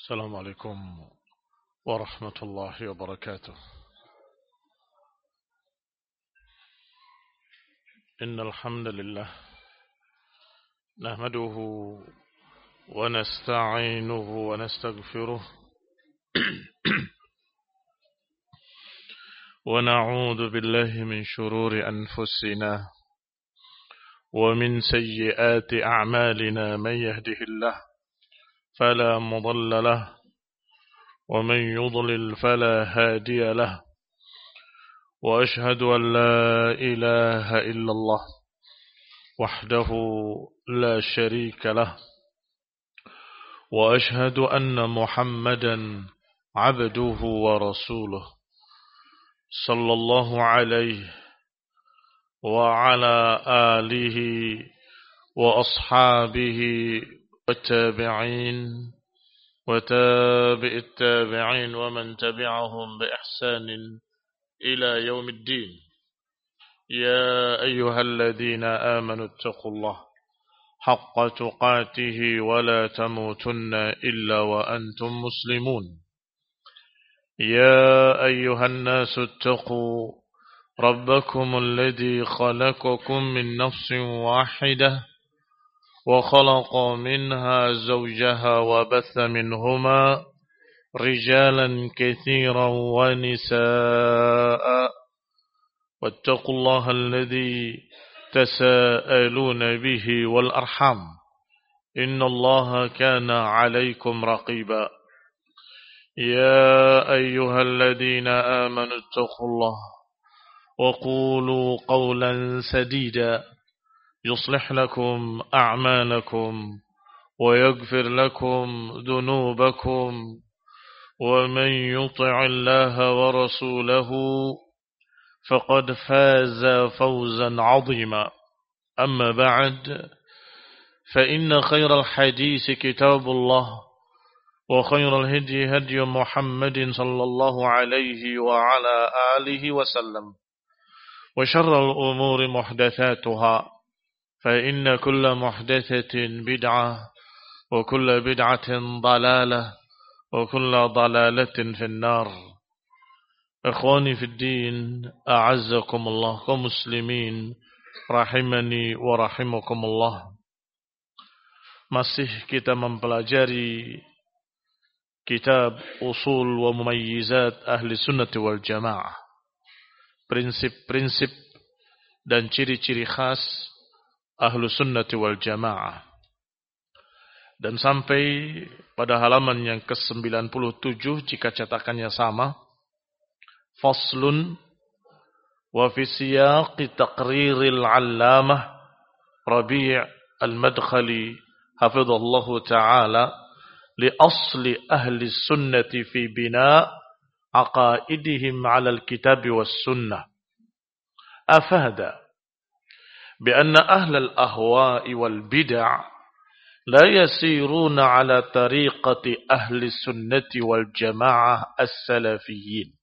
السلام عليكم ورحمة الله وبركاته. إن الحمد لله نحمده ونستعينه ونستغفره ونعوذ بالله من شرور أنفسنا ومن سيئات أعمالنا. من يهده الله فلا مضل له ومن يضلل فلا هادي له، وأشهد أن لا إله إلا الله وحده لا شريك له، وأشهد أن محمدا عبده ورسوله صلى الله عليه وعلى آله وأصحابه والتابعين وتابع التابعين ومن تبعهم بإحسان إلى يوم الدين. يا أيها الذين آمنوا اتقوا الله حق تقاته ولا تموتن إلا وأنتم مسلمون. يا أيها الناس اتقوا ربكم الذي خلقكم من نفس واحدة وخلق منها زوجها وبث منهما رجالا كثيرا ونساء، واتقوا الله الذي تساءلون به والأرحام إن الله كان عليكم رقيبا. يا أيها الذين آمنوا اتقوا الله وقولوا قولا سديدا يصلح لكم أعمالكم ويغفر لكم ذنوبكم، ومن يطع الله ورسوله فقد فاز فوزا عظيما. أما بعد، فإن خير الحديث كتاب الله، وخير الهدي هدي محمد صلى الله عليه وعلى آله وسلم، وشر الأمور محدثاتها، فإن كل محدثة بدعة وكل بدعة ضلالة وكل ضلالة في النار. إخواني في الدين، أعزكم الله كمسلمين rahimani wa rahimakumullah. Masih kita mempelajari kitab Usul wa Mumayyizat Ahli Sunnati wal Jamaah, prinsip-prinsip dan ciri-ciri khas Ahlu Sunnati wal Jamaah. Dan sampai pada halaman yang ke-97 jika cetakannya sama, Faslun wa fi siyaqi taqriril 'allamah Rabi' al-Madkhali hafidhallahu ta'ala li asli ahli sunnati fi bina' aqaidihim 'ala al-kitab was sunnah. Afada بأن أهل الأهواء والبدع لا يسيرون على طريقة أهل السنة والجماعة السلفيين.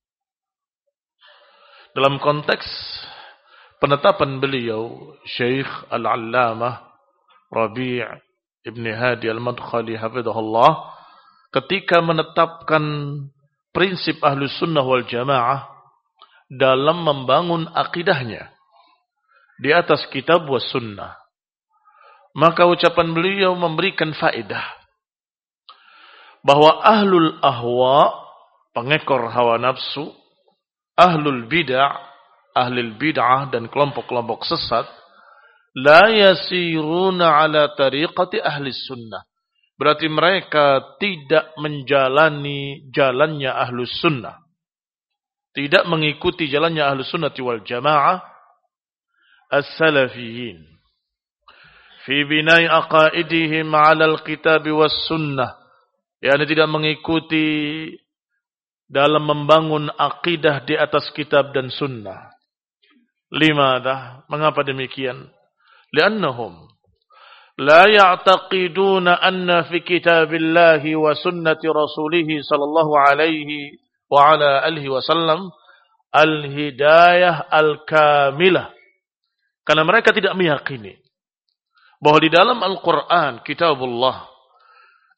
Dalam konteks penetapan beliau Syekh Al-Allamah Rabi' Ibn Hadi Al-Madkhali hafidhahullah ketika menetapkan prinsip Ahlus Sunnah wal Jamaah dalam membangun akidahnya di atas kitab was sunnah, maka ucapan beliau memberikan faedah bahwa ahlul ahwa, pengekor hawa nafsu, ahlul bid'ah, ahlul bid'ah dan kelompok-kelompok sesat, la yasiruna ala tariqati ahli sunnah, berarti mereka tidak menjalani jalannya ahlus sunnah, tidak mengikuti jalannya ahlus sunnati wal jamaah as-salafiyin fi bina'i aqaidihim 'ala al-kitab was sunnah, yakni tidak mengikuti dalam membangun akidah di atas kitab dan sunnah. Limadha? Mengapa demikian? Li'annahum la ya'taqiduna anna fi kitabillahi wa sunnati rasulih sallallahu alaihi wa ala alihi wasallam al-hidayah al-kamilah. Karena mereka tidak meyakini bahwa di dalam Al-Quran, kitabullah,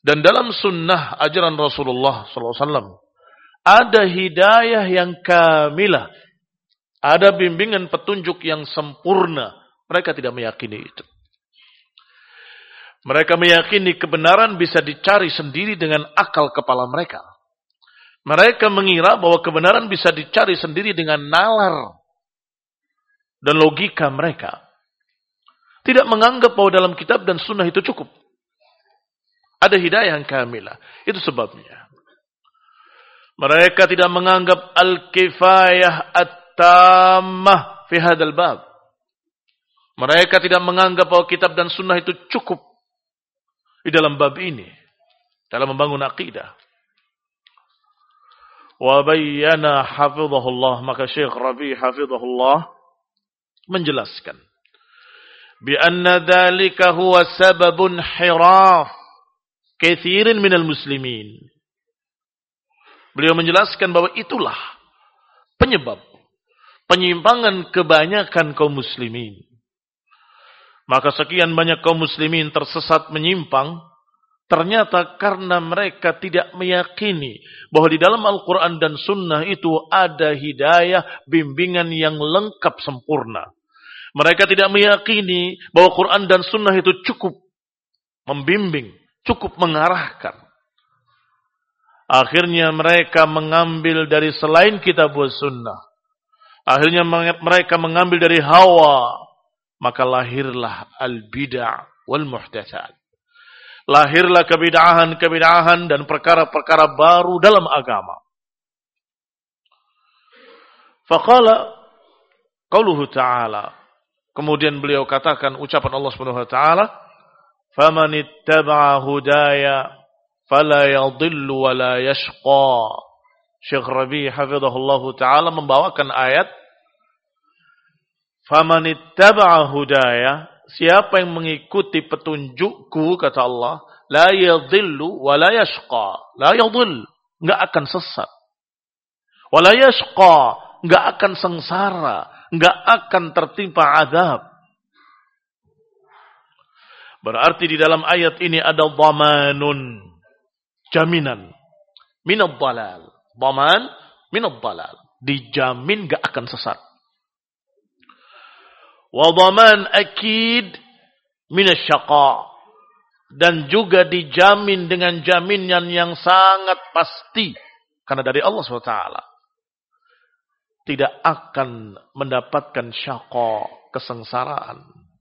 Dan dalam sunnah ajaran Rasulullah SAW ada hidayah yang kamilah. Ada bimbingan petunjuk yang sempurna. Mereka tidak meyakini itu. Mereka meyakini kebenaran bisa dicari sendiri dengan akal kepala mereka. Mereka mengira bahwa kebenaran bisa dicari sendiri dengan nalar dan logika mereka. Tidak menganggap bahwa dalam kitab dan sunnah itu cukup. Ada hidayah yang kamilah. Itu sebabnya. Mereka tidak menganggap al-kifayah at-tammah fi hadzal bab. Mereka tidak menganggap bahwa kitab dan sunnah itu cukup di dalam bab ini, dalam membangun akidah. Wa bayyana hafizahullah, maka Syekh Rabi hafizahullah menjelaskan bi anna dzalika huwa sababun hiraf katsirin minal muslimin. Beliau menjelaskan bahwa itulah penyebab penyimpangan kebanyakan kaum muslimin. Maka sekian banyak kaum muslimin tersesat menyimpang, ternyata karena mereka tidak meyakini bahwa di dalam Al-Quran dan Sunnah itu ada hidayah, bimbingan yang lengkap sempurna. Mereka tidak meyakini bahwa Quran dan Sunnah itu cukup membimbing, cukup mengarahkan. Akhirnya mereka mengambil dari selain kitab wa sunnah. Akhirnya mereka mengambil dari hawa. Maka lahirlah al-bid'ah wal muhdatsat. Lahirlah kebid'ahan dan perkara-perkara baru dalam agama. Faqala qauluhu ta'ala. Kemudian beliau katakan ucapan Allah Subhanahu wa taala, "Famanittaba'a hudaya fala yadhillu wa la yashqa." Syekh Rabi hafizahullahu taala membawakan ayat, "Famanittaba'a hudaya," siapa yang mengikuti petunjukku, kata Allah, la yadhillu wa la yashqa. La yadhill, enggak akan sesat. Wa la yashqa, enggak akan sengsara, enggak akan tertimpa azab. Berarti di dalam ayat ini ada dhamanun, jaminan minad dhalal. Dhaman minad dhalal, dijamin enggak akan sesat. Wa dhaman akid minasyaqa, dan juga dijamin dengan jaminan yang sangat pasti karena dari Allah SWT. Tidak akan mendapatkan syaqa, kesengsaraan.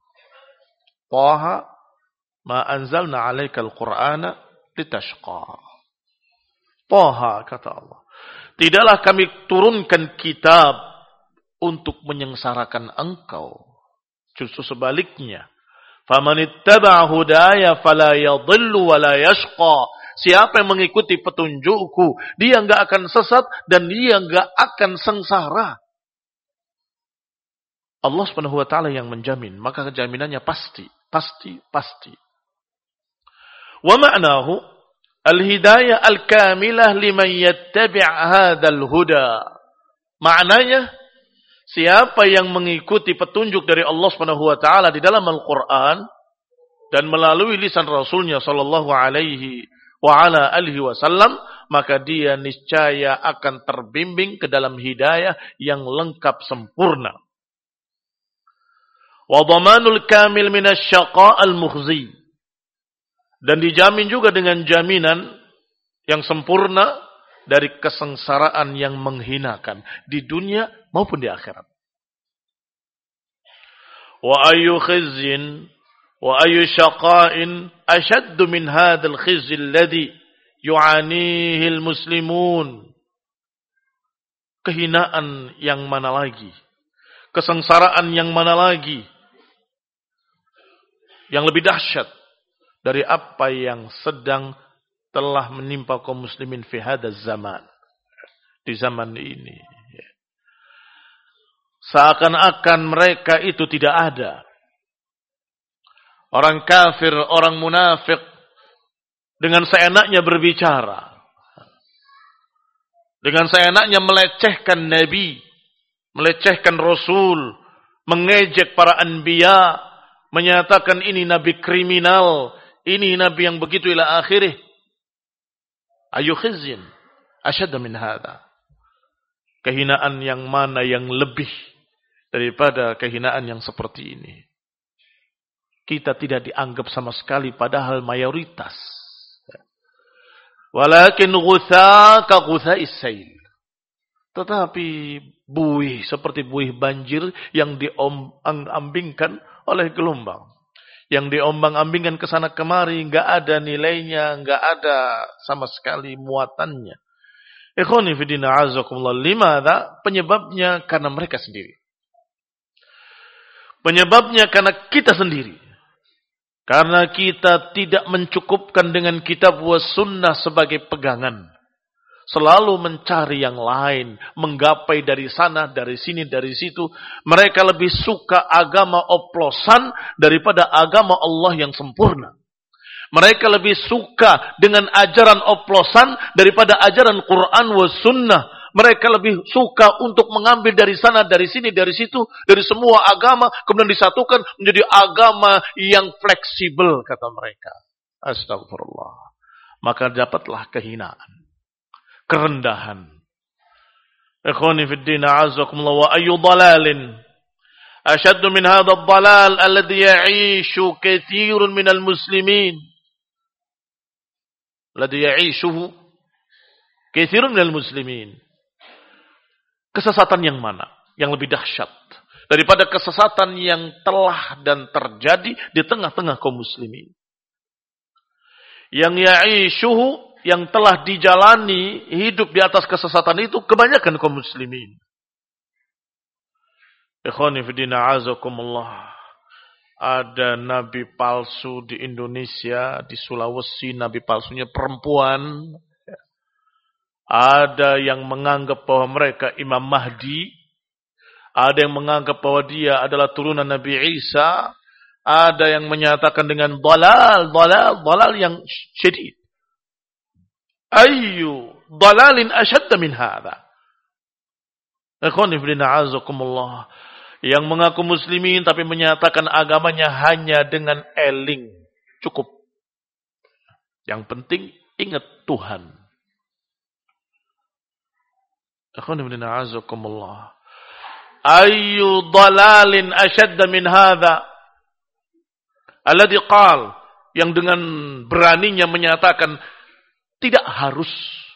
Taha ma anzalna 'alaikal qur'ana litashqa. Taha, kata Allah, tidaklah kami turunkan kitab untuk menyengsarakan engkau. Justru sebaliknya. Famanittaba'a hudaya fala yadhillu wa la yashqa. Siapa yang mengikuti petunjukku, dia enggak akan sesat dan dia enggak akan sengsara. Allah Subhanahu wa taala yang menjamin, maka jaminannya pasti. Wa ma'nahu al-hidayah al-kamilah liman yattabi' hadzal huda. Maknanya, siapa yang mengikuti petunjuk dari Allah Subhanahu wa taala di dalam Al-Qur'an dan melalui lisan Rasulnya sallallahu alaihi wa ala alihi wasallam, maka dia niscaya akan terbimbing ke dalam hidayah yang lengkap sempurna. Wa dhamanul kamil minasyaqa al-mukhzi, dan dijamin juga dengan jaminan yang sempurna dari kesengsaraan yang menghinakan di dunia maupun di akhirat. Wa ayyu khizzin wa ayyu syaqa'in ashaddu min hadzal khizzi alladhi yu'anihi al-muslimun. Kehinaan yang mana lagi? Kesengsaraan yang mana lagi? Yang lebih dahsyat dari apa yang sedang telah menimpa kaum muslimin fi hadzal zaman. Di zaman ini. Seakan-akan mereka itu tidak ada. Orang kafir, orang munafik, dengan seenaknya berbicara. Dengan seenaknya melecehkan Nabi, melecehkan Rasul, mengejek para anbiya, menyatakan ini Nabi kriminal, ini Nabi yang begitu ila akhirih. Ayu khizyun asyadda min hadza. Kehinaan yang mana yang lebih daripada kehinaan yang seperti ini? Kita tidak dianggap sama sekali padahal mayoritas. Walakin ghutha ka ghutha'is sail. Tetapi buih seperti buih banjir yang diombang-ambingkan oleh gelombang. Yang diombang-ambingkan ke sana kemari, enggak ada nilainya, enggak ada sama sekali muatannya. Ikhwani fi din a'azakumullah, limadha? Penyebabnya karena mereka sendiri. Penyebabnya karena kita sendiri. Karena kita tidak mencukupkan dengan kitab wa sunnah sebagai pegangan. Selalu mencari yang lain. Menggapai dari sana, dari sini, dari situ. Mereka lebih suka agama oplosan daripada agama Allah yang sempurna. Mereka lebih suka dengan ajaran oplosan daripada ajaran Quran wa sunnah. Mereka lebih suka untuk mengambil dari sana, dari sini, dari situ, dari semua agama, kemudian disatukan menjadi agama yang fleksibel, kata mereka. Astagfirullah. Maka dapatlah kehinaan, kerendahan. Ikhwani fid din a'azzakumullah, wa ayyu dalalin ashaddu min hadha ad-dalal alladhi ya'ishu katsirun minal muslimin. Alladhi ya'ishuhu katsirun minal muslimin. Kesesatan yang mana? Yang lebih dahsyat daripada kesesatan yang telah dan terjadi di tengah-tengah kaum muslimin. Yang ya'ishuhu, yang telah dijalani hidup di atas kesesatan itu kebanyakan kaum muslimin. Ikhwani fi din a'azakumullah. Ada nabi palsu di Indonesia, di Sulawesi, nabi palsunya perempuan. Ada yang menganggap bahwa mereka Imam Mahdi. Ada yang menganggap bahwa dia adalah turunan Nabi Isa. Ada yang menyatakan dengan dalal yang syadid. Ayyu dalalin asyadda min hadha. Ikhwani fillah a'azakumullah. Yang mengaku muslimin tapi menyatakan agamanya hanya dengan eling. Cukup. Yang penting ingat Tuhan. Akhwani bin a'azakumullah. Ayyu dalalin asyadda min hadha. Alladhi qal. Yang dengan beraninya menyatakan tidak harus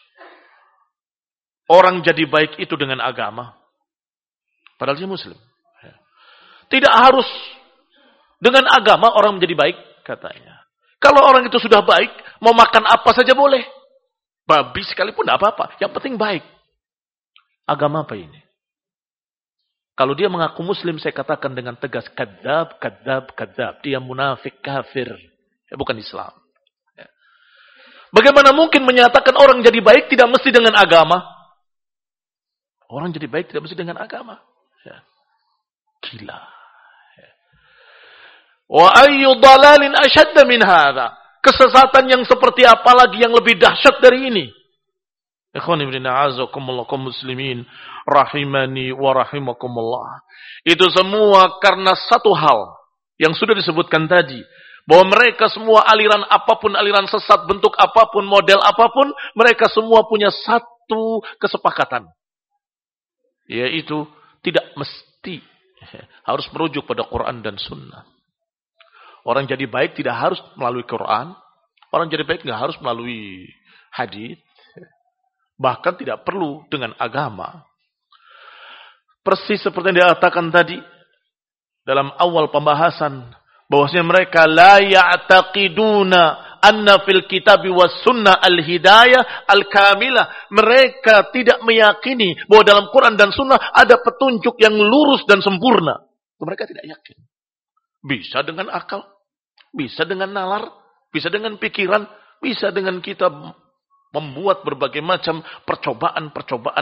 orang jadi baik itu dengan agama. Padahal dia muslim. Tidak harus dengan agama orang menjadi baik, katanya. Kalau orang itu sudah baik, mau makan apa saja boleh. Babi sekalipun tidak apa-apa. Yang penting baik. Agama apa ini? Kalau dia mengaku muslim, saya katakan dengan tegas, kadzab. Dia munafik, kafir. Ya, bukan Islam. Ya. Bagaimana mungkin menyatakan orang jadi baik tidak mesti dengan agama? Orang jadi baik tidak mesti dengan agama. Ya. Gila. Ya. Wa ayyu dalalin asyadda min hadha. Kesesatan yang seperti apa lagi yang lebih dahsyat dari ini? Ikhwani bin a'azakumullah kaum muslimin rahimani wa rahimakumullah. Itu semua karena satu hal yang sudah disebutkan tadi, bahwa mereka semua aliran apapun, aliran sesat, bentuk apapun, model apapun, mereka semua punya satu kesepakatan, yaitu tidak mesti harus merujuk pada Quran dan Sunnah. Orang jadi baik tidak harus melalui Quran, orang jadi baik tidak harus melalui hadis. Bahkan tidak perlu dengan agama. Persis seperti yang dikatakan tadi dalam awal pembahasan, bahwasanya mereka la ya'taqiduna anna fil kitabi was sunnah al-hidayah al-kamilah. Mereka tidak meyakini bahwa dalam Quran dan Sunnah ada petunjuk yang lurus dan sempurna. Itu mereka tidak yakin. Bisa dengan akal, bisa dengan nalar, bisa dengan pikiran, bisa dengan kita membuat berbagai macam percobaan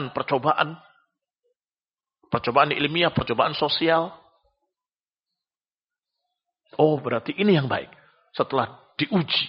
ilmiah, percobaan sosial. Oh, berarti ini yang baik setelah diuji.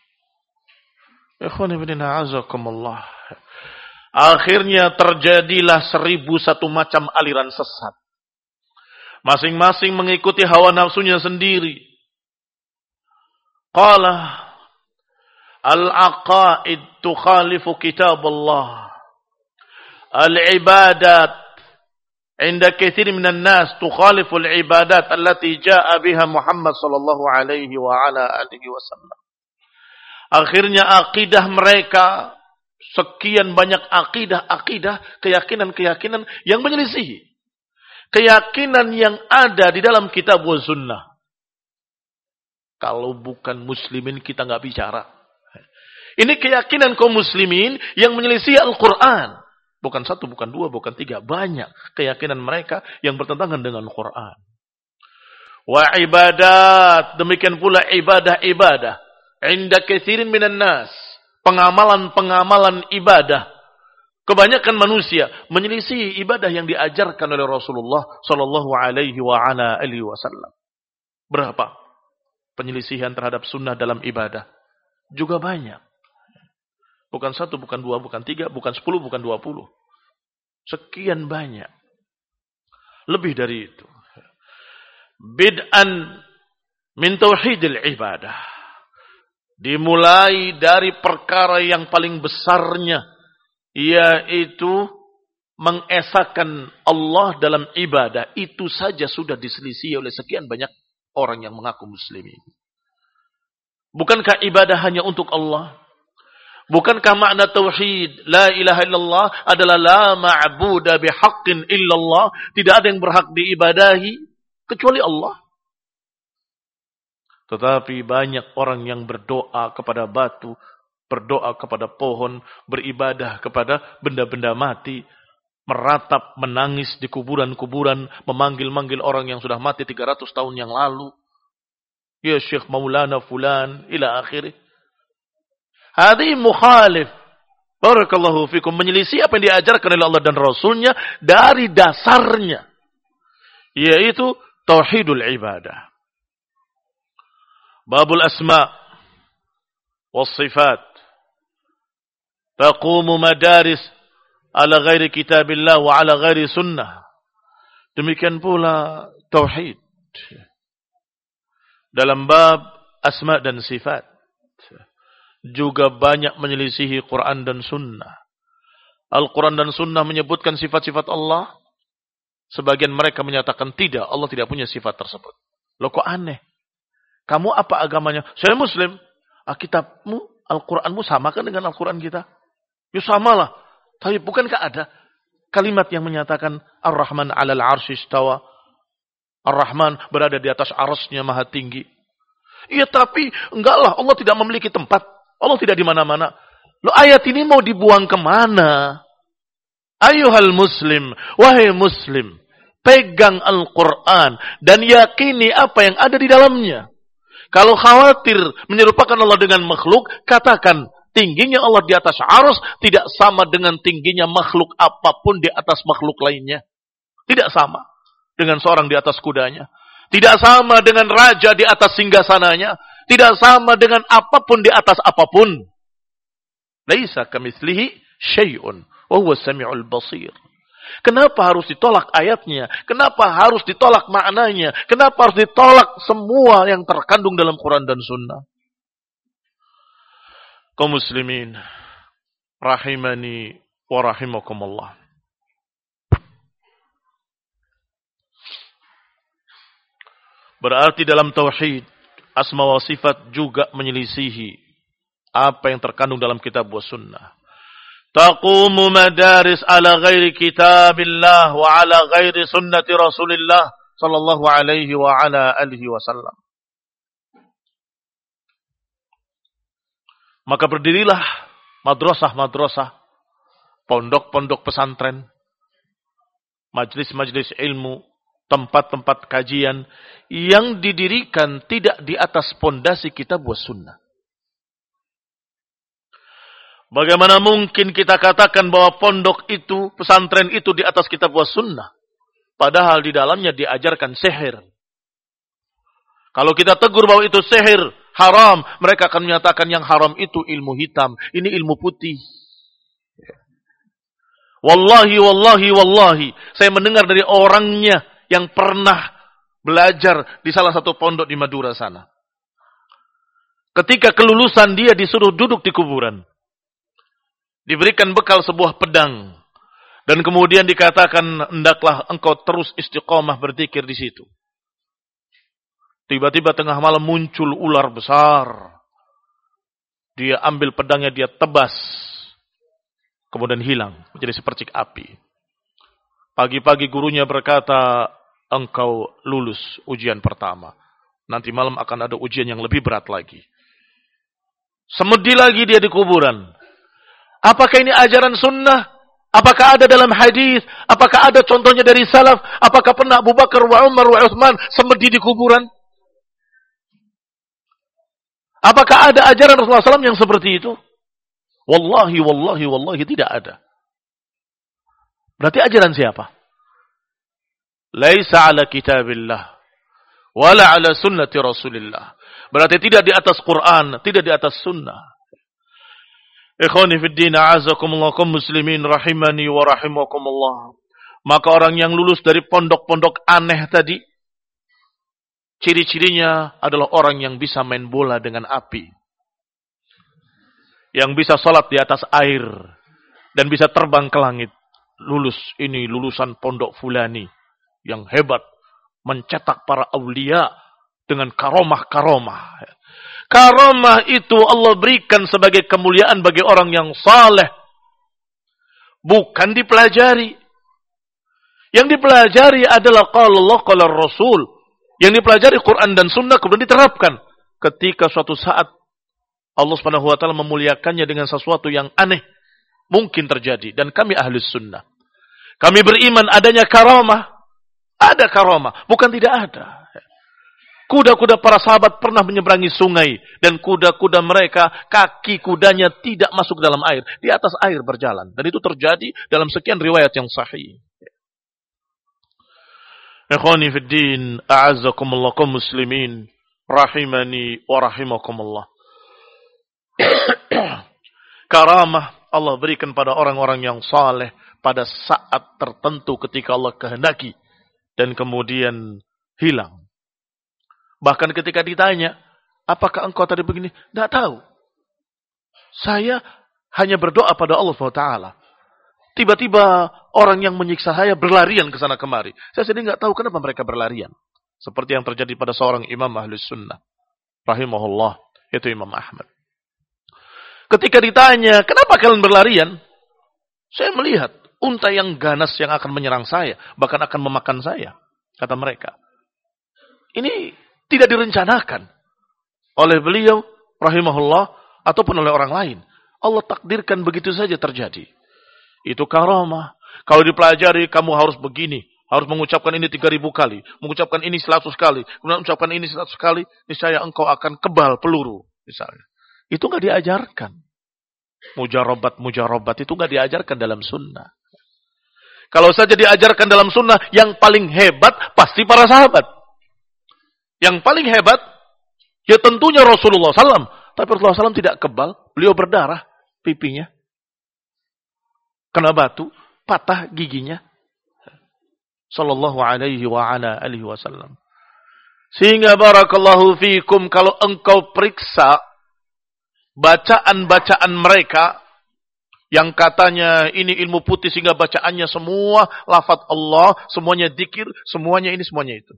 Akhirnya terjadilah 1001 macam aliran sesat. Masing-masing mengikuti hawa nafsunya sendiri. Qala Al-aqaid tukhalifu kitab Allah. Al-ibadat عند كثير من الناس تخالف العبادات التي جاء بها محمد صلى الله عليه وعلى آله وسلم. Akhirnya akidah mereka, sekian banyak akidah, keyakinan yang menyelisihi keyakinan yang ada di dalam kitab wa sunnah. Kalau bukan muslimin kita nggak bicara. Ini keyakinan kaum muslimin yang menyelisihi Al-Quran. Bukan satu, bukan dua, bukan tiga. Banyak keyakinan mereka yang bertentangan dengan Quran. Wa ibadat. Demikian pula ibadah-ibadah. Inda kathirin minan nas. Pengamalan-pengamalan ibadah. Kebanyakan manusia menyelisih ibadah yang diajarkan oleh Rasulullah sallallahu alaihi wa ala alihi wasallam. Berapa penyelisihan terhadap sunnah dalam ibadah? Juga banyak. Bukan satu, bukan dua, bukan tiga, bukan 10, bukan 20. Sekian banyak. Lebih dari itu. Bid'an min tauhidil ibadah. Dimulai dari perkara yang paling besarnya. Yaitu mengesahkan Allah dalam ibadah. Itu saja sudah diselisih oleh sekian banyak orang yang mengaku muslimin. Bukankah ibadah hanya untuk Allah? Bukankah makna tauhid la ilaha illallah adalah la ma'buda bihaqqin illallah, tidak ada yang berhak diibadahi kecuali Allah. Tetapi banyak orang yang berdoa kepada batu, berdoa kepada pohon, beribadah kepada benda-benda mati, meratap, menangis di kuburan-kuburan, memanggil-manggil orang yang sudah mati 300 tahun yang lalu. Ya Syekh Maulana fulan ila akhirih. Hadhi mukhalif. Barakallahu fikum. Menyelisih apa yang diajarkan oleh Allah dan Rasulnya dari dasarnya. Yaitu tauhidul ibadah. Babul asma' was sifat. Taqumu madaris ala ghairi kitabillah wa ala ghairi sunnah. Demikian pula tauhid. Dalam bab asma' dan sifat. Juga banyak menyelisihi Quran dan Sunnah. Al-Quran dan Sunnah menyebutkan sifat-sifat Allah. Sebagian mereka menyatakan tidak, Allah tidak punya sifat tersebut. Loh kok aneh? Kamu apa agamanya? Saya Muslim. Kitabmu, Al-Quranmu sama kan dengan Al-Quran kita? Ya samalah. Tapi bukankah ada kalimat yang menyatakan Ar-Rahman 'alal 'arsy istawa? Ar-Rahman berada di atas arasnya maha tinggi. Iya tapi enggaklah, Allah tidak memiliki tempat. Allah tidak di mana-mana. Loh ayat ini mau dibuang kemana? Ayuhal muslim, wahai muslim, pegang Al-Quran dan yakini apa yang ada di dalamnya. Kalau khawatir menyerupakan Allah dengan makhluk, katakan tingginya Allah di atas arsy tidak sama dengan tingginya makhluk apapun di atas makhluk lainnya. Tidak sama dengan seorang di atas kudanya. Tidak sama dengan raja di atas singgasananya. Tidak sama dengan apapun di atas apapun. Laisa kamitslihi syai'un wa huwa samiul basir. Kenapa harus ditolak ayatnya? Kenapa harus ditolak maknanya? Kenapa harus ditolak semua yang terkandung dalam Quran dan Sunnah? Kaum muslimin rahimani wa rahimakumullah. Berarti dalam tauhid asma wa sifat juga menyelisihi apa yang terkandung dalam kitab wa sunnah. Taqumu madaris ala ghairi kitabillah wa ala ghairi sunnati Rasulillah sallallahu alaihi wa ala alihi wasallam. Maka berdirilah madrasah-madrasah, pondok-pondok pesantren, majlis-majlis ilmu, tempat-tempat kajian yang didirikan tidak di atas pondasi kitab wa sunnah. Bagaimana mungkin kita katakan bahwa pondok itu, pesantren itu di atas kitab wa sunnah? Padahal di dalamnya diajarkan sihir. Kalau kita tegur bahwa itu sihir, haram, mereka akan menyatakan yang haram itu ilmu hitam, ini ilmu putih. Wallahi, saya mendengar dari orangnya yang pernah belajar di salah satu pondok di Madura sana. Ketika kelulusan dia disuruh duduk di kuburan. Diberikan bekal sebuah pedang. Dan kemudian dikatakan, hendaklah engkau terus istiqomah berzikir di situ. Tiba-tiba tengah malam muncul ular besar. Dia ambil pedangnya, dia tebas. Kemudian hilang, menjadi sepercik api. Pagi-pagi gurunya berkata, engkau lulus ujian pertama. Nanti malam akan ada ujian yang lebih berat lagi. Semedi lagi dia di kuburan. Apakah ini ajaran sunnah? Apakah ada dalam hadis? Apakah ada contohnya dari salaf? Apakah pernah Abu Bakar wa Umar wa Uthman semedi di kuburan? Apakah ada ajaran Rasulullah SAW yang seperti itu? Wallahi tidak ada. Berarti ajaran siapa? Laisa ala kitabillah wala ala sunnati Rasulillah. Berarti tidak di atas Quran, tidak di atas sunnah. Ikhwani fid din, a'azakumullah kaum muslimin rahimani wa rahimakumullah. Maka orang yang lulus dari pondok-pondok aneh tadi, ciri-cirinya adalah orang yang bisa main bola dengan api. Yang bisa salat di atas air dan bisa terbang ke langit. Lulus ini lulusan pondok fulani yang hebat, mencetak para aulia dengan karomah-karomah. Karomah itu Allah berikan sebagai kemuliaan bagi orang yang saleh. Bukan dipelajari. Yang dipelajari adalah qala Allah, qala Rasul. Yang dipelajari Quran dan Sunnah kemudian diterapkan. Ketika suatu saat Allah Subhanahu wa taala memuliakannya dengan sesuatu yang aneh, mungkin terjadi. Dan kami Ahlus Sunnah, kami beriman adanya karamah. Ada karamah, bukan tidak ada. Kuda-kuda para sahabat pernah menyeberangi sungai. Dan kuda-kuda mereka, kaki kudanya tidak masuk dalam air. Di atas air berjalan. Dan itu terjadi dalam sekian riwayat yang sahih. Ikhwani fid din, a'azzakumullah kaum muslimin, rahimani wa rahimakumullah. Karamah Allah berikan pada orang-orang yang saleh pada saat tertentu ketika Allah kehendaki. Dan kemudian hilang. Bahkan ketika ditanya, apakah engkau tadi begini? Tidak tahu. Saya hanya berdoa pada Allah SWT. Tiba-tiba orang yang menyiksa saya berlarian ke sana kemari. Saya sendiri tidak tahu kenapa mereka berlarian. Seperti yang terjadi pada seorang imam Ahlus Sunnah. Rahimahullah. Itu Imam Ahmad. Ketika ditanya, kenapa kalian berlarian? Saya melihat unta yang ganas yang akan menyerang saya. Bahkan akan memakan saya. Kata mereka. Ini tidak direncanakan oleh beliau, rahimahullah, ataupun oleh orang lain. Allah takdirkan begitu saja terjadi. Itu karamah. Kalau dipelajari, kamu harus begini. Harus mengucapkan ini 3.000 kali. Mengucapkan ini 100 kali. Kemudian mengucapkan ini 100 kali. Niscaya engkau akan kebal peluru. Misalnya. Itu nggak diajarkan. Mujarobat itu nggak diajarkan dalam sunnah. Kalau saja diajarkan dalam sunnah, yang paling hebat pasti para sahabat. Yang paling hebat, ya tentunya Rasulullah SAW. Tapi Rasulullah SAW tidak kebal. Beliau berdarah pipinya. Kena batu, patah giginya. Sallallahu alaihi wa ala alihi wasallam. Sehingga barakallahu fiikum, kalau engkau periksa bacaan-bacaan mereka, yang katanya ini ilmu putih sehingga bacaannya semua lafaz Allah, semuanya dzikir, semuanya ini, semuanya itu.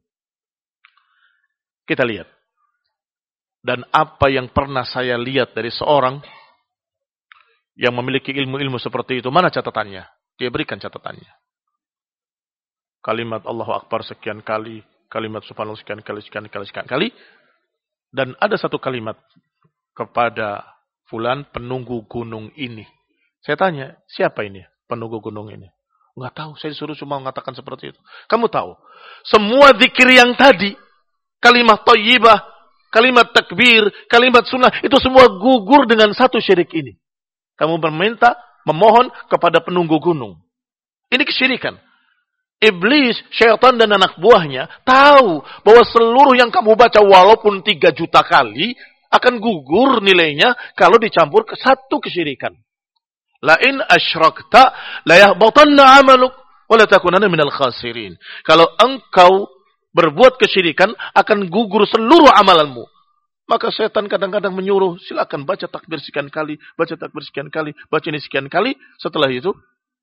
Kita lihat. Dan apa yang pernah saya lihat dari seorang yang memiliki ilmu-ilmu seperti itu, mana catatannya? Dia berikan catatannya. Kalimat Allahu Akbar sekian kali, kalimat Subhanallah sekian kali. Dan ada satu kalimat kepada fulan penunggu gunung ini. Saya tanya, siapa ini penunggu gunung ini? Enggak tahu, saya disuruh cuma mengatakan seperti itu. Kamu tahu, semua zikir yang tadi, kalimat thayyibah, kalimat takbir, kalimat sunnah, itu semua gugur dengan satu syirik ini. Kamu meminta, memohon kepada penunggu gunung. Ini kesyirikan. Iblis, syaitan dan anak buahnya tahu bahwa seluruh yang kamu baca walaupun 3 juta kali akan gugur nilainya kalau dicampur ke satu kesyirikan. La in asyrakta la yahbatanna 'amaluk wa la takunanna minal khasirin. Kalau engkau berbuat kesyirikan akan gugur seluruh amalanmu. Maka setan kadang-kadang menyuruh, silakan baca takbir sekian kali, baca takbir sekian kali, baca ini sekian kali. Setelah itu,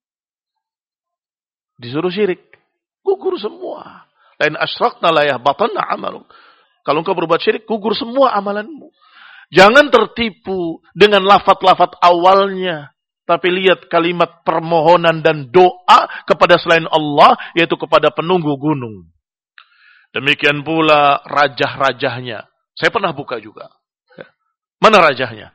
disuruh syirik. Gugur semua. Lain asyrakna la yahbatanna amaluk. Kalau engkau berbuat syirik, gugur semua amalanmu. Jangan tertipu dengan lafaz-lafaz awalnya. Tapi lihat kalimat permohonan dan doa kepada selain Allah, yaitu kepada penunggu gunung. Demikian pula rajah-rajahnya. Saya pernah buka juga. Mana rajahnya?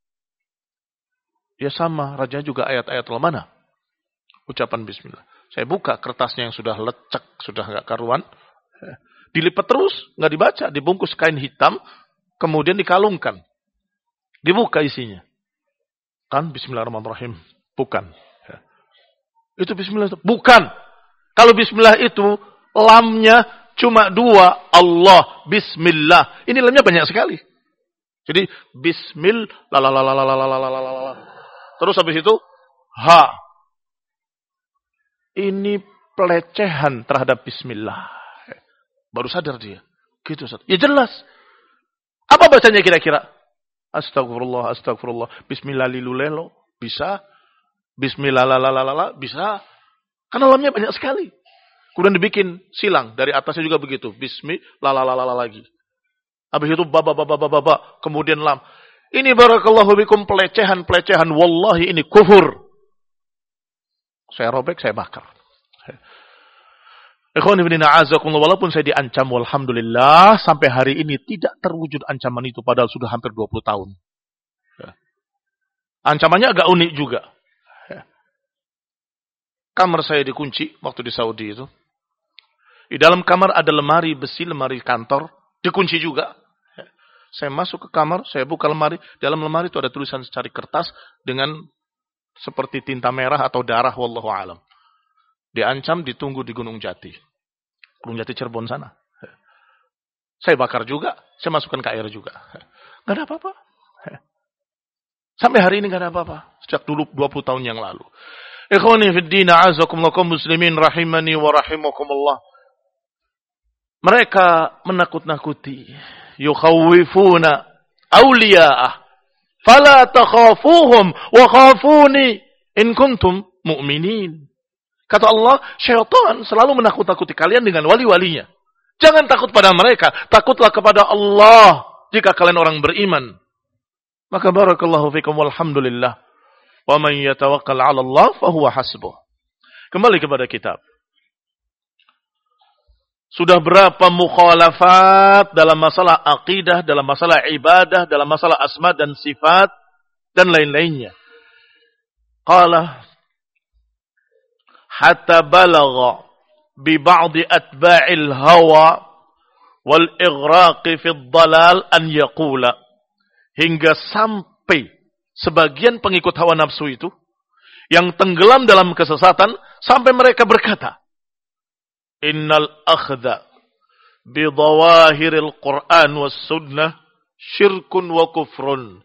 Ya sama, rajah juga ayat-ayat mana? Ucapan bismillah. Saya buka kertasnya yang sudah lecek, sudah enggak karuan. Dilipat terus, enggak dibaca, dibungkus kain hitam, kemudian dikalungkan. Dibuka isinya. Kan bismillahirrahmanirrahim. Bukan. Itu bismillah. Bukan. Kalau bismillah itu, lamnya cuma 2. Allah, bismillah. Ini lamnya banyak sekali. Jadi, bismillah. Terus habis itu, ha. Ini pelecehan terhadap bismillah. Baru sadar dia. Gitu, Ustaz. Ya jelas. Apa bacanya kira-kira? Astagfirullah, astagfirullah. Bismillah lilulelo. Bisa. Bismillah lalalala. Bisa. Karena lamnya banyak sekali. Kemudian dibikin silang. Dari atasnya juga begitu. Bismillah lalalala lagi. Habis itu baba. Kemudian lam. Ini barakallahu bikum pelecehan. Wallahi ini kufur. Saya robek, saya bakar. Ikhwan ibn a'azakumullah, walaupun saya diancam, walhamdulillah, sampai hari ini tidak terwujud ancaman itu, padahal sudah hampir 20 tahun. Ancamannya agak unik juga. Kamar saya dikunci, waktu di Saudi itu. Di dalam kamar ada lemari besi, lemari kantor, dikunci juga. Saya masuk ke kamar, saya buka lemari, dalam lemari itu ada tulisan secari kertas, dengan seperti tinta merah atau darah, wallahu alam. Diancam, ditunggu di Gunung Jati. Gunung Jati Cirebon sana. Saya bakar juga. Saya masukkan ke air juga. Gak ada apa-apa. Sampai hari ini gak ada apa-apa. Sejak dulu 20 tahun yang lalu. Ikhwani fiddin a'azakumullah kaum muslimin rahimani wa rahimakumullah. Mereka menakut-nakuti. Yukhawwifuna awliya'ah. Fala takhafuhum wa khafuni in kuntum mu'minin. Kata Allah, syaitan selalu menakut-nakuti kalian dengan wali-walinya. Jangan takut pada mereka. Takutlah kepada Allah jika kalian orang beriman. Maka barakallahu fikum walhamdulillah. Wa man yatawakkal 'ala Allah fahuwa hasbuh. Kembali kepada kitab. Sudah berapa mukhalafat dalam masalah akidah, dalam masalah ibadah, dalam masalah asma dan sifat, dan lain-lainnya. Qala hatta balagha bi ba'di atba'il hawa wal ighraqi fi dhalal an yaqula, hingga sampai sebagian pengikut hawa nafsu itu yang tenggelam dalam kesesatan sampai mereka berkata, innal akhdha bi dhawahiril Qur'an was sunnah syirkun wa kufrun.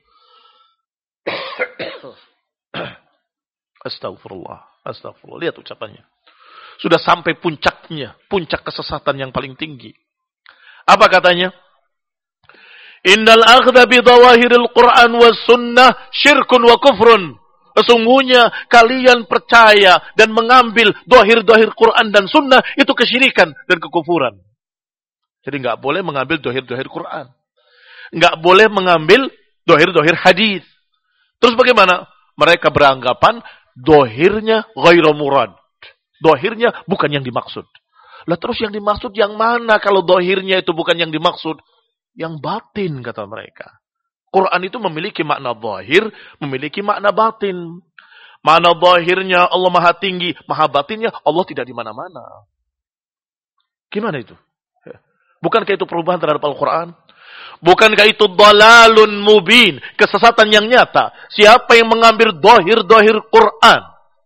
Astagfirullah. Astagfirullah. Lihat ucapannya. Sudah sampai puncaknya. Puncak kesesatan yang paling tinggi. Apa katanya? Innal akhdha bidawahiril Qur'an was sunnah syirkun wa kufrun. Sesungguhnya kalian percaya dan mengambil dohir-dohir Quran dan sunnah itu kesyirikan dan kekufuran. Jadi enggak boleh mengambil dohir-dohir Quran. Enggak boleh mengambil dohir-dohir hadis. Terus bagaimana? Mereka beranggapan dohirnya ghairu murad. Dohirnya bukan yang dimaksud. Lah terus yang dimaksud yang mana kalau dohirnya itu bukan yang dimaksud? Yang batin, kata mereka. Quran itu memiliki makna zahir, memiliki makna batin. Makna zahirnya Allah maha tinggi, maha batinnya Allah tidak di mana-mana. Gimana itu? Bukankah itu perubahan terhadap Al-Quran? Bukankah itu dalalun mubin, kesesatan yang nyata? Siapa yang mengambil dohir-dohir Quran,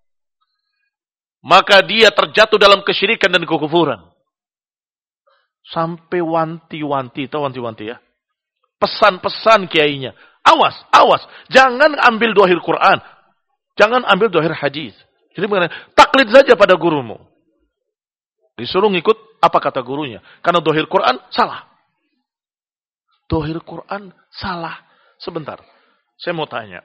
maka dia terjatuh dalam kesyirikan dan kekufuran. Sampai wanti-wanti, tahu wanti-wanti ya? Pesan-pesan kiainya. Awas, awas. Jangan ambil dohir Quran. Jangan ambil dohir hadis. Jadi taklid saja pada gurumu. Disuruh ngikut apa kata gurunya. Karena dohir Quran salah. dohir Quran salah. Sebentar, saya mau tanya.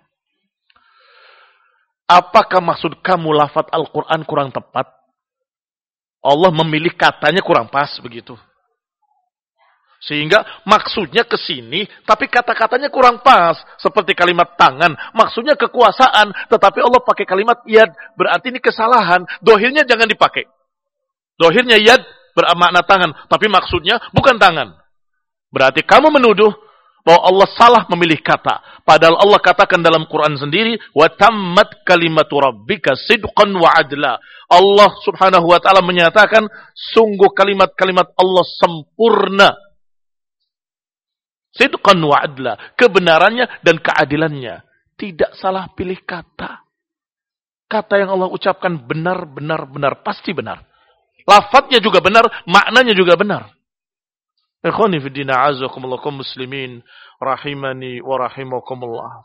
Apakah maksud kamu lafaz Al-Quran kurang tepat? Allah memilih katanya kurang pas begitu. Sehingga maksudnya ke sini, tapi kata-katanya kurang pas. Seperti kalimat tangan, maksudnya kekuasaan. Tetapi Allah pakai kalimat yad, berarti ini kesalahan. Dohirnya jangan dipakai. Dohirnya yad bermakna tangan, tapi maksudnya bukan tangan. Berarti kamu menuduh bahwa Allah salah memilih kata. Padahal Allah katakan dalam Quran sendiri, wa tammat kalimatu rabbika sidqan wa adla. Allah Subhanahu wa taala menyatakan sungguh kalimat-kalimat Allah sempurna. Sidqan wa adla, kebenarannya dan keadilannya. Tidak salah pilih kata. Kata yang Allah ucapkan benar, pasti benar. Lafadznya juga benar, maknanya juga benar. Ikhwani fi din, a'azzakumullah kaum muslimin rahimani wa rahimakumullah.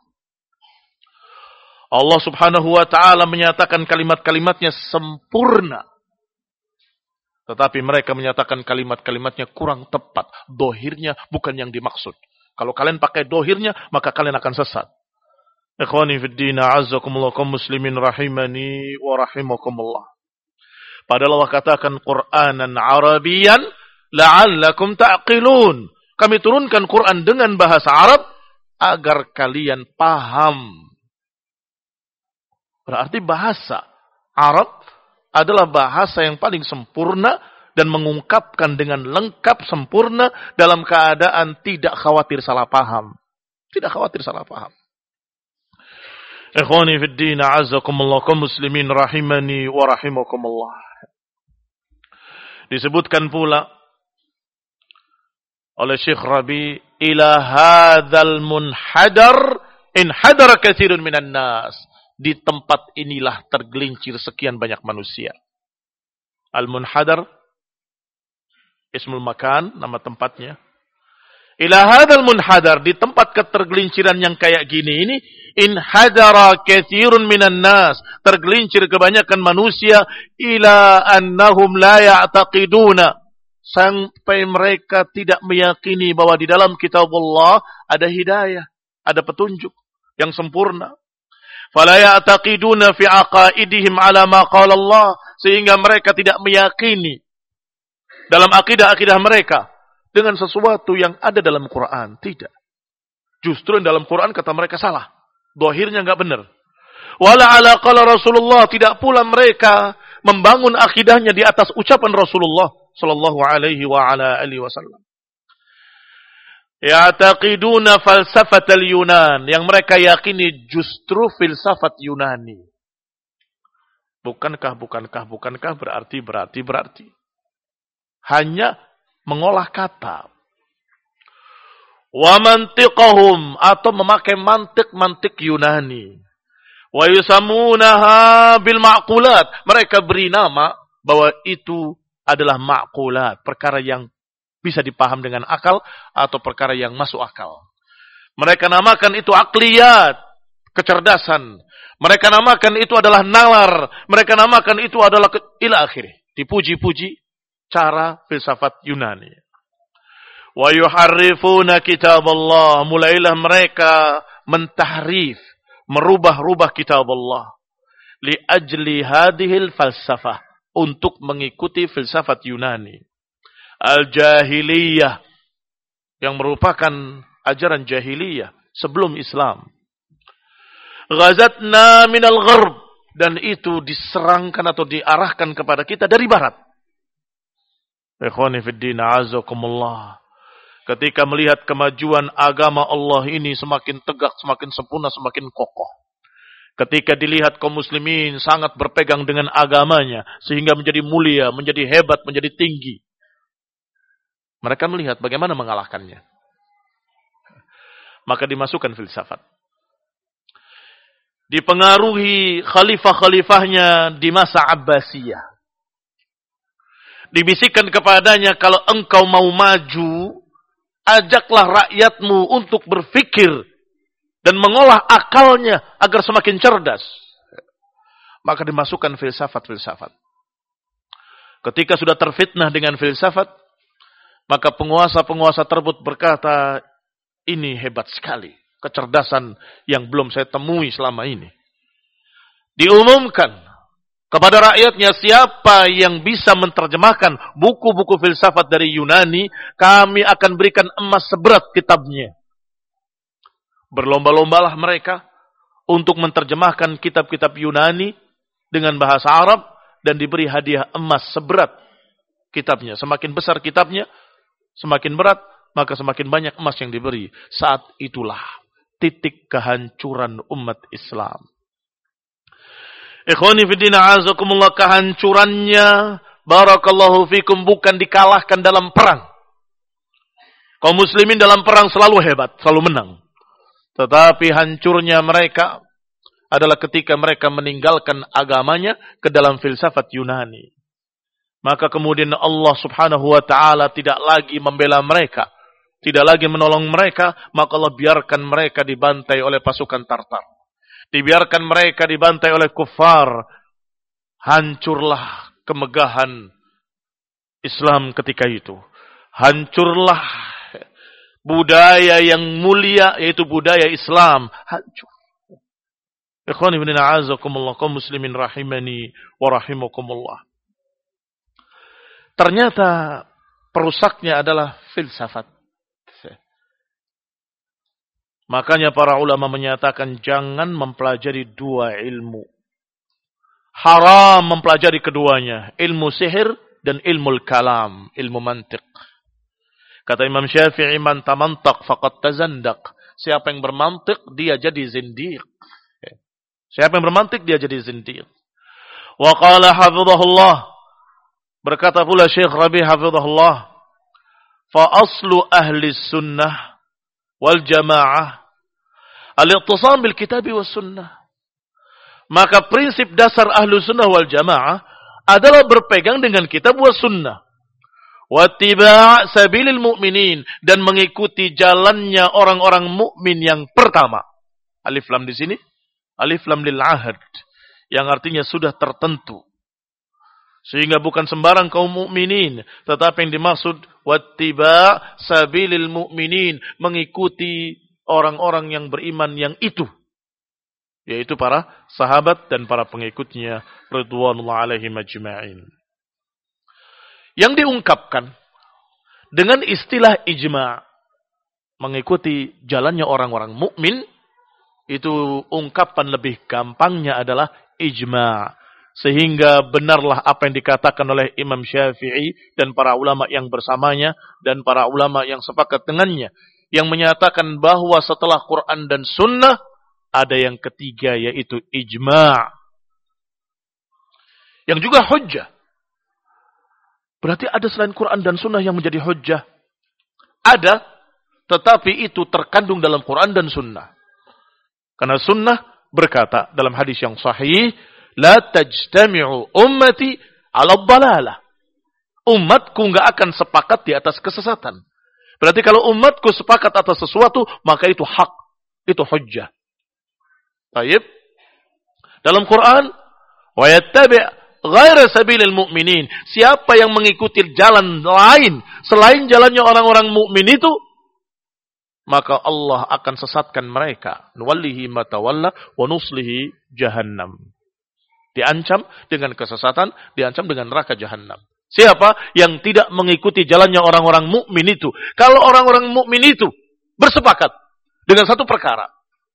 Allah Subhanahu wa taala menyatakan kalimat-kalimatnya sempurna. Tetapi mereka menyatakan kalimat-kalimatnya kurang tepat. Dohirnya bukan yang dimaksud. Kalau kalian pakai dohirnya, maka kalian akan sesat. Ikhwani fi din, a'azzakumullah kaum muslimin rahimani wa rahimakumullah. Padahal Allah katakan Qur'anan Arabiyan la'allakum ta'qilun. Kami turunkan Quran dengan bahasa Arab agar kalian paham. Berarti bahasa Arab adalah bahasa yang paling sempurna dan mengungkapkan dengan lengkap sempurna dalam keadaan tidak khawatir salah paham. Tidak khawatir salah paham. Ikhwani fid din, a'azzakumullah kaum muslimin rahimani wa rahimakumullah. Disebutkan pula oleh Syekh Rabi, ila hadzal munhadar in hadara katsirun minan nas. Di tempat inilah tergelincir sekian banyak manusia. Al-munhadar ismul makan, nama tempatnya. Ila hadzal munhadar, di tempat ketergelinciran yang kayak gini ini, in hadara katsirun minan nas, tergelincir kebanyakan manusia, ila annahum la ya'taqiduna, sampai mereka tidak meyakini bahwa di dalam kitabullah ada hidayah, ada petunjuk yang sempurna. Fala ya'taqiduna fi aqaidihim ala ma qala Allah, sehingga mereka tidak meyakini dalam akidah-akidah mereka dengan sesuatu yang ada dalam Quran. Tidak. Justru dalam Quran kata mereka salah. Dohirnya enggak benar. Wala ala qala Rasulullah, tidak pula mereka membangun akidahnya di atas ucapan Rasulullah sallallahu alaihi wa ala alihi wasallam. Ya'taqiduna falsafatal Yunan, yang mereka yakini justru filsafat Yunani. Bukankah berarti. Hanya mengolah kata. Wa mantiqahum, atau memakai mantik Yunani. Wa yusamunaha bil ma'qulat, mereka beri nama bahwa itu adalah ma'qulat, perkara yang bisa dipaham dengan akal atau perkara yang masuk akal. Mereka namakan itu akliyat, kecerdasan. Mereka namakan itu adalah nalar. Mereka namakan itu adalah ila akhirih. Dipuji-puji cara filsafat Yunani. Wa yuharrifuna kitab Allah, mulailah mereka mentahrif, merubah-rubah kitab Allah. Li ajli hadhil falsafah, untuk mengikuti filsafat Yunani. Al-jahiliyah, yang merupakan ajaran jahiliyah sebelum Islam. Ghazatna minal gharb, dan itu diserangkan atau diarahkan kepada kita dari barat. Ikhwani fid din, a'azzakumullah. Ketika melihat kemajuan agama Allah ini semakin tegak, semakin sempurna, semakin kokoh. Ketika dilihat kaum muslimin sangat berpegang dengan agamanya sehingga menjadi mulia, menjadi hebat, menjadi tinggi. Mereka melihat bagaimana mengalahkannya. Maka dimasukkan filsafat. Dipengaruhi khalifah-khalifahnya di masa Abbasiyah. Dibisikkan kepadanya, kalau engkau mau maju, ajaklah rakyatmu untuk berfikir dan mengolah akalnya agar semakin cerdas. Maka dimasukkan filsafat-filsafat. Ketika sudah terfitnah dengan filsafat, maka penguasa-penguasa tersebut berkata, Ini hebat sekali. Kecerdasan yang belum saya temui selama ini. Diumumkan kepada rakyatnya, siapa yang bisa menerjemahkan buku-buku filsafat dari Yunani, kami akan berikan emas seberat kitabnya. Berlomba-lombalah mereka untuk menerjemahkan kitab-kitab Yunani dengan bahasa Arab dan diberi hadiah emas seberat kitabnya. Semakin besar kitabnya, semakin berat, maka semakin banyak emas yang diberi. Saat itulah titik kehancuran umat Islam. Ikhwani fiddina azakumullah, kehancurannya barakallahu fikum bukan dikalahkan dalam perang. Kaum muslimin dalam perang selalu hebat, selalu menang. Tetapi hancurnya mereka adalah ketika mereka meninggalkan agamanya ke dalam filsafat Yunani. Maka kemudian Allah subhanahu wa ta'ala tidak lagi membela mereka, tidak lagi menolong mereka, maka Allah biarkan mereka dibantai oleh pasukan Tartar. Dibiarkan mereka dibantai oleh kufar. Hancurlah kemegahan Islam ketika itu. Hancurlah budaya yang mulia, yaitu budaya Islam. Hancur. Ikhwani bin a'azakumullah, kaum muslimin rahimani wa rahimakumullah. Ternyata perusaknya adalah filsafat. Makanya para ulama menyatakan jangan mempelajari dua ilmu. Haram mempelajari keduanya. Ilmu sihir dan ilmu kalam, ilmu mantiq. Kata Imam Syafi'i, man tamantak faqad tazandaq. Siapa yang bermantik, dia jadi zindiq. Siapa yang bermantik, dia jadi zindiq. Wa qala hafizahullah. Berkata pula Syekh Rabi hafizahullah, fa aslu ahli sunnah wal jamaah al-iqtisam bil kitab was sunnah. Maka prinsip dasar ahlu sunnah wal jamaah adalah berpegang dengan kitab was sunnah. Wattiba' sabilil mu'minin, dan mengikuti jalannya orang-orang mukmin yang pertama. Alif lam di sini, alif lam lil ahad, yang artinya sudah tertentu. Sehingga bukan sembarang kaum mukminin, tetapi yang dimaksud wattiba' sabilil mu'minin, mengikuti orang-orang yang beriman yang itu, yaitu para sahabat dan para pengikutnya ridwanullah alaihim ajma'in. Yang diungkapkan dengan istilah ijma', mengikuti jalannya orang-orang mukmin, itu ungkapan lebih gampangnya adalah ijma'. Sehingga benarlah apa yang dikatakan oleh Imam Syafi'i dan para ulama yang bersamanya dan para ulama yang sepakat dengannya, yang menyatakan bahwa setelah Quran dan Sunnah ada yang ketiga, yaitu ijma'. Yang juga hujjah. Berarti ada selain Quran dan Sunnah yang menjadi hujjah. Ada, tetapi itu terkandung dalam Quran dan Sunnah. Karena Sunnah berkata dalam hadis yang sahih, la tajtami'u ummati ala dhalalah. Umatku enggak akan sepakat di atas kesesatan. Berarti kalau umatku sepakat atas sesuatu, maka itu hak, itu hujjah. Baik. Dalam Quran, wa yattabi' ghaira sabilil mu'minin. Siapa yang mengikuti jalan lain selain jalannya orang-orang mukmin itu, maka Allah akan sesatkan mereka. Nuwallihi ma tawalla wa nuslihi jahannam. Diancam dengan kesesatan, diancam dengan neraka jahannam. Siapa yang tidak mengikuti jalannya orang-orang mukmin itu? Kalau orang-orang mukmin itu bersepakat dengan satu perkara,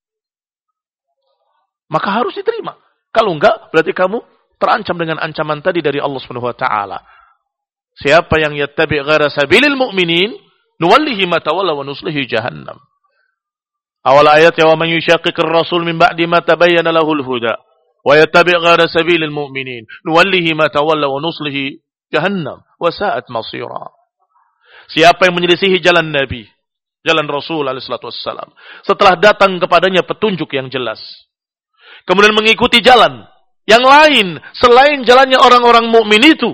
maka harus diterima. Kalau enggak, berarti kamu terancam dengan ancaman tadi dari Allah Subhanahu wa taala. Siapa yang yattabi' ghaira sabilil mu'minin, nuwallihi ma tawalla wa nuslihi jahannam. Awal ayat, ya wa man yushaqiqir rasul min ba'di ma tabayyana lahul huda wa yattabi' ghaira sabilil mu'minin, nuwallihi ma tawalla wa nuslihi jahannam wa sa'at masira. Siapa yang menyelisihi jalan Nabi, jalan Rasul alaihi salatu wassalam, setelah datang kepadanya petunjuk yang jelas, kemudian mengikuti jalan yang lain selain jalannya orang-orang mukmin itu,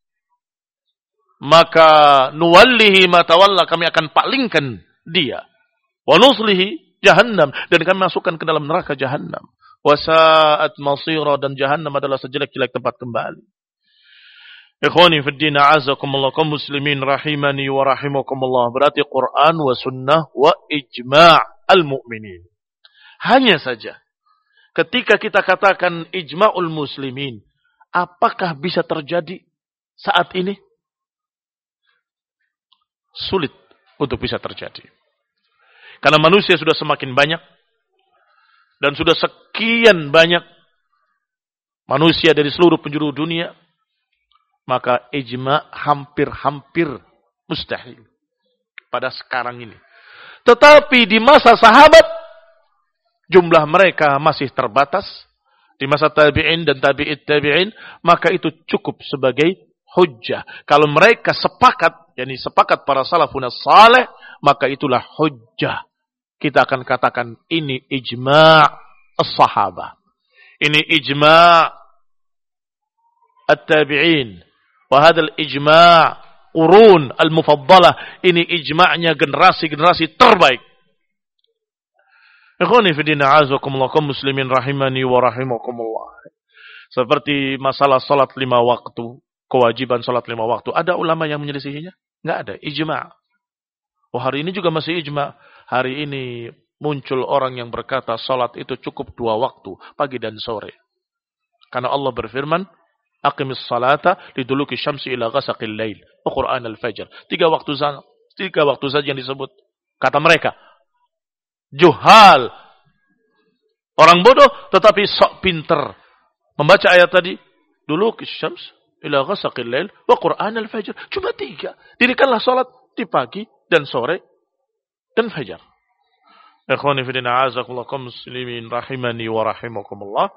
maka nuwallihi ma tawalla, kami akan palingkan dia, wa nuslihi jahannam, dan kami masukkan ke dalam neraka jahannam, wa sa'at masira, dan jahannam adalah sejelek-jelek tempat kembali. Ikhwani fid din, a'azakumullah, kaum muslimin rahimani wa rahimakumullah. Berarti Quran wa sunnah wa ijma' al-mu'minin. Hanya saja ketika kita katakan ijma'ul muslimin, apakah bisa terjadi saat ini? Sulit untuk bisa terjadi. Karena manusia sudah semakin banyak dan sudah sekian banyak manusia dari seluruh penjuru dunia, maka ijma' hampir-hampir mustahil pada sekarang ini. Tetapi di masa sahabat, jumlah mereka masih terbatas. Di masa tabi'in dan tabi'it tabi'in, maka itu cukup sebagai hujjah. Kalau mereka sepakat, yakni sepakat para salafun salih, maka itulah hujjah. Kita akan katakan ini ijma' as-sahabah. Ini ijma' at-tabi'in. Wa hadzal ijma' qurun al-mufaddalah. Ini ijma'nya generasi-generasi terbaik. Ikhwani fi din, a'azakumullah, kaum muslimin rahimani wa rahimakumullah. Seperti masalah salat 5 waktu, kewajiban salat 5 waktu, ada ulama yang menyelisihinya? Enggak ada, ijma'. Oh, hari ini juga masih ijma'. Hari ini muncul orang yang berkata salat itu cukup 2 waktu, pagi dan sore. Karena Allah berfirman, aqimis salata liduluki syamsi ila ghasaqil lail wa qur'an al-fajr. 3 waktu saja yang disebut. Kata mereka, juhal, orang bodoh tetapi sok pinter. Membaca ayat tadi, duluki syams ila ghasaqil lail wa qur'an al-fajr. Cuma 3. Dirikanlah salat di pagi dan sore dan fajar. Ikhwani fi din, a'azakumullah, kaum muslimin rahimani wa rahimakumullah.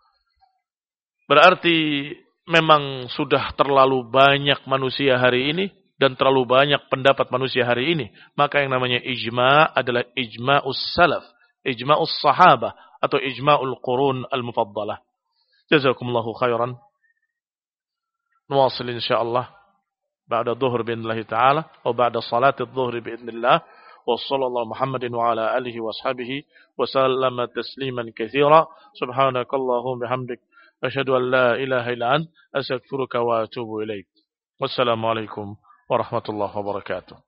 Berarti memang sudah terlalu banyak manusia hari ini dan terlalu banyak pendapat manusia hari ini. Maka yang namanya ijma' adalah ijma'us salaf, ijma'us sahabah, atau ijma'ul qurun al-mufaddalah. Jazakumullahu khairan. Nuwasil insyaallah ba'da dhuhr bi'idznillah ta'ala wa ba'da salati adh-dhuhr bi'idznillah. Wa sallallahu Muhammadin wa ala alihi wa ashabihi wa sallama tasliman katsira. Subhanakallahumma bihamdik, asyhadu an la ilaha illa anta, astaghfiruka wa atubu ilaik. Wassalamu alaikum warahmatullahi wabarakatuh.